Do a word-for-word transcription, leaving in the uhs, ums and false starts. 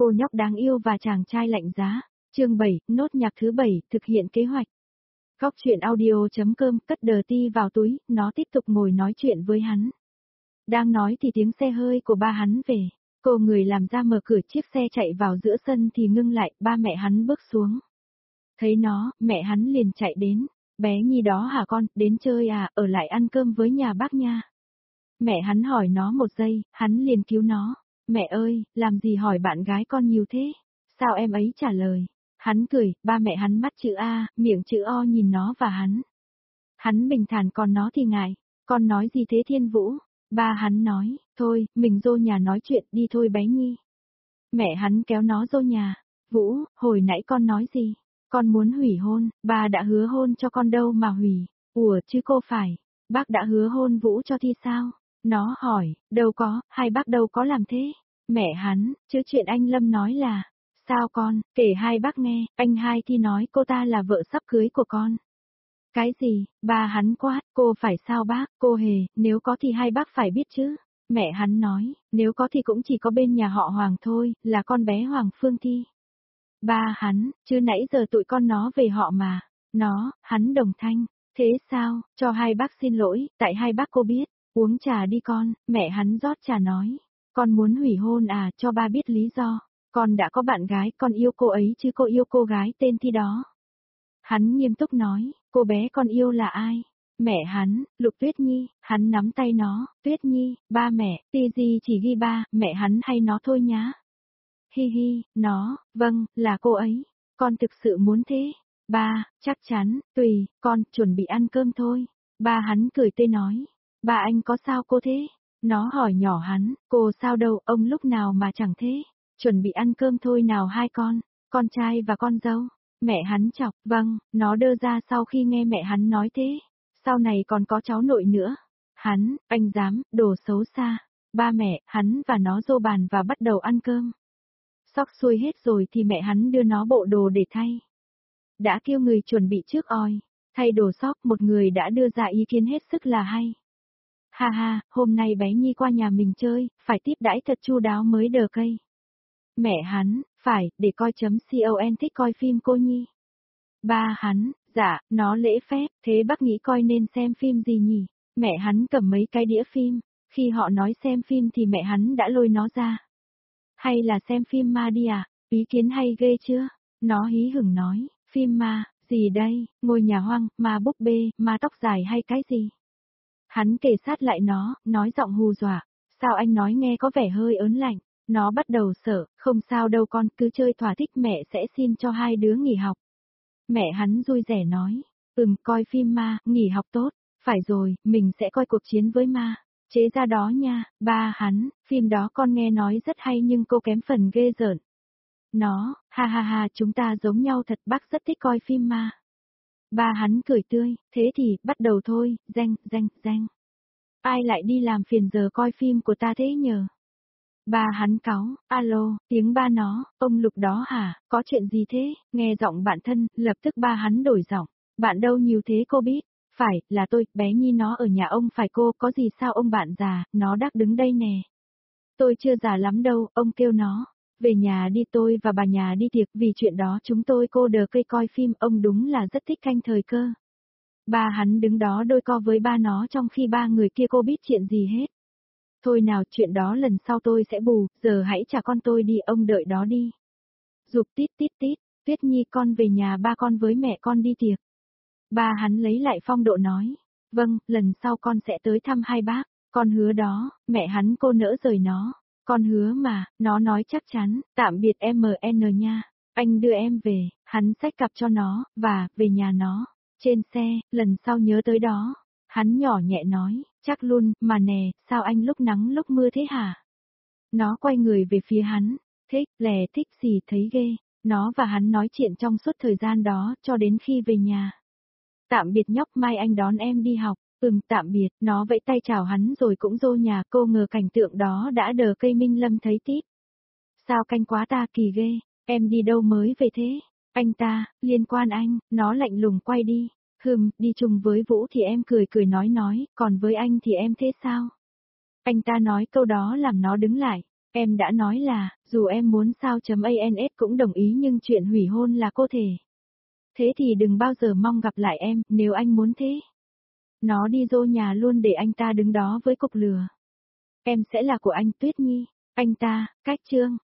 Cô nhóc đáng yêu và chàng trai lạnh giá. Chương bảy, nốt nhạc thứ bảy, thực hiện kế hoạch. Góc chuyện audio.com cất đờ ti vào túi, nó tiếp tục ngồi nói chuyện với hắn. Đang nói thì tiếng xe hơi của ba hắn về. Cô người làm ra mở cửa chiếc xe chạy vào giữa sân thì ngưng lại, ba mẹ hắn bước xuống. Thấy nó, mẹ hắn liền chạy đến. Bé Nhi đó hả con, đến chơi à, ở lại ăn cơm với nhà bác nha. Mẹ hắn hỏi nó một giây, hắn liền cứu nó. Mẹ ơi, làm gì hỏi bạn gái con nhiều thế? Sao em ấy trả lời? Hắn cười, ba mẹ hắn mắt chữ A, miệng chữ O nhìn nó và hắn. Hắn bình thản còn nó thì ngại. Con nói gì thế Thiên Vũ? Ba hắn nói, thôi, mình vô nhà nói chuyện đi thôi bé Nhi. Mẹ hắn kéo nó vô nhà. Vũ, hồi nãy con nói gì? Con muốn hủy hôn, ba đã hứa hôn cho con đâu mà hủy. Ủa chứ cô phải, bác đã hứa hôn Vũ cho thì sao? Nó hỏi, đâu có, hai bác đâu có làm thế. Mẹ hắn, chứ chuyện anh Lâm nói là, sao con, kể hai bác nghe, anh hai thì nói cô ta là vợ sắp cưới của con. Cái gì, ba hắn quát, cô phải sao bác, cô hề, nếu có thì hai bác phải biết chứ. Mẹ hắn nói, nếu có thì cũng chỉ có bên nhà họ Hoàng thôi, là con bé Hoàng Phương Thi. Ba hắn, chứ nãy giờ tụi con nó về họ mà. Nó, hắn đồng thanh, thế sao, cho hai bác xin lỗi, tại hai bác cô biết. Uống trà đi con, mẹ hắn rót trà nói. Con muốn hủy hôn à, cho ba biết lý do. Con đã có bạn gái, con yêu cô ấy chứ cô yêu cô gái tên Thi đó. Hắn nghiêm túc nói, cô bé con yêu là ai? Mẹ hắn, Lục Tuyết Nhi, hắn nắm tay nó, Tuyết Nhi, ba mẹ, Ti gì chỉ ghi ba, mẹ hắn hay nó thôi nhá. Hi hi, nó, vâng, là cô ấy. Con thực sự muốn thế. Ba, chắc chắn, tùy, con, chuẩn bị ăn cơm thôi. Ba hắn cười tươi nói. Ba anh có sao cô thế? Nó hỏi nhỏ hắn, cô sao đâu, ông lúc nào mà chẳng thế. Chuẩn bị ăn cơm thôi nào hai con, con trai và con dâu. Mẹ hắn chọc, vâng, nó đơ ra sau khi nghe mẹ hắn nói thế. Sau này còn có cháu nội nữa. Hắn, anh dám, đồ xấu xa. Ba mẹ, hắn và nó dô bàn và bắt đầu ăn cơm. Xóc xuôi hết rồi thì mẹ hắn đưa nó bộ đồ để thay. Đã kêu người chuẩn bị trước oi. Thay đồ xóc một người đã đưa ra ý kiến hết sức là hay. Ha ha, hôm nay bé Nhi qua nhà mình chơi, phải tiếp đãi thật chu đáo mới đờ cây. Mẹ hắn, phải, để coi chấm con thích coi phim cô Nhi. Ba hắn, dạ, nó lễ phép, thế bác nghĩ coi nên xem phim gì nhỉ? Mẹ hắn cầm mấy cái đĩa phim, khi họ nói xem phim thì mẹ hắn đã lôi nó ra. Hay là xem phim ma đi à, ý kiến hay ghê chưa? Nó hí hửng nói, phim ma, gì đây, ngôi nhà hoang, ma búp bê, ma tóc dài hay cái gì? Hắn kề sát lại nó, nói giọng hù dọa, sao anh nói nghe có vẻ hơi ớn lạnh, nó bắt đầu sợ, không sao đâu con, cứ chơi thỏa thích mẹ sẽ xin cho hai đứa nghỉ học. Mẹ hắn vui vẻ nói, ừm coi phim ma, nghỉ học tốt, phải rồi, mình sẽ coi cuộc chiến với ma, chế ra đó nha, ba hắn, phim đó con nghe nói rất hay nhưng cô kém phần ghê rợn. Nó, ha ha ha chúng ta giống nhau thật bác rất thích coi phim ma. Ba hắn cười tươi, thế thì, bắt đầu thôi, danh, danh, danh. Ai lại đi làm phiền giờ coi phim của ta thế nhờ? Ba hắn cáu, alo, tiếng ba nó, ông Lục đó hả, có chuyện gì thế? Nghe giọng bạn thân, lập tức ba hắn đổi giọng. Bạn đâu nhiều thế cô biết? Phải, là tôi, bé Nhi nó ở nhà ông phải cô, có gì sao ông bạn già, nó đắc đứng đây nè. Tôi chưa già lắm đâu, ông kêu nó. Về nhà đi tôi và bà nhà đi tiệc vì chuyện đó chúng tôi cô đờ cây coi phim ông đúng là rất thích canh thời cơ. Ba hắn đứng đó đôi co với ba nó trong khi ba người kia cô biết chuyện gì hết. Thôi nào chuyện đó lần sau tôi sẽ bù, giờ hãy trả con tôi đi ông đợi đó đi. Dục tít tít tít, Tuyết Nhi con về nhà ba con với mẹ con đi tiệc. Ba hắn lấy lại phong độ nói, vâng, lần sau con sẽ tới thăm hai bác, con hứa đó, mẹ hắn cô nỡ rời nó. Con hứa mà, nó nói chắc chắn, tạm biệt em en nha, anh đưa em về, hắn xách cặp cho nó, và, về nhà nó, trên xe, lần sau nhớ tới đó. Hắn nhỏ nhẹ nói, chắc luôn, mà nè, sao anh lúc nắng lúc mưa thế hả? Nó quay người về phía hắn, thích, lè thích gì thấy ghê, nó và hắn nói chuyện trong suốt thời gian đó, cho đến khi về nhà. Tạm biệt nhóc mai anh đón em đi học. Ừm tạm biệt, nó vẫy tay chào hắn rồi cũng dô nhà cô ngờ cảnh tượng đó đã đờ cây Minh Lâm thấy tít. Sao canh quá ta kỳ ghê, em đi đâu mới về thế? Anh ta, liên quan anh, nó lạnh lùng quay đi. Hừm, đi chung với Vũ thì em cười cười nói nói, còn với anh thì em thế sao? Anh ta nói câu đó làm nó đứng lại. Em đã nói là, dù em muốn sao chấm ans cũng đồng ý nhưng chuyện hủy hôn là cô thể. Thế thì đừng bao giờ mong gặp lại em, nếu anh muốn thế. Nó đi dô nhà luôn để anh ta đứng đó với cục lừa. Em sẽ là của anh Tuyết Nhi. Anh ta, cách chương.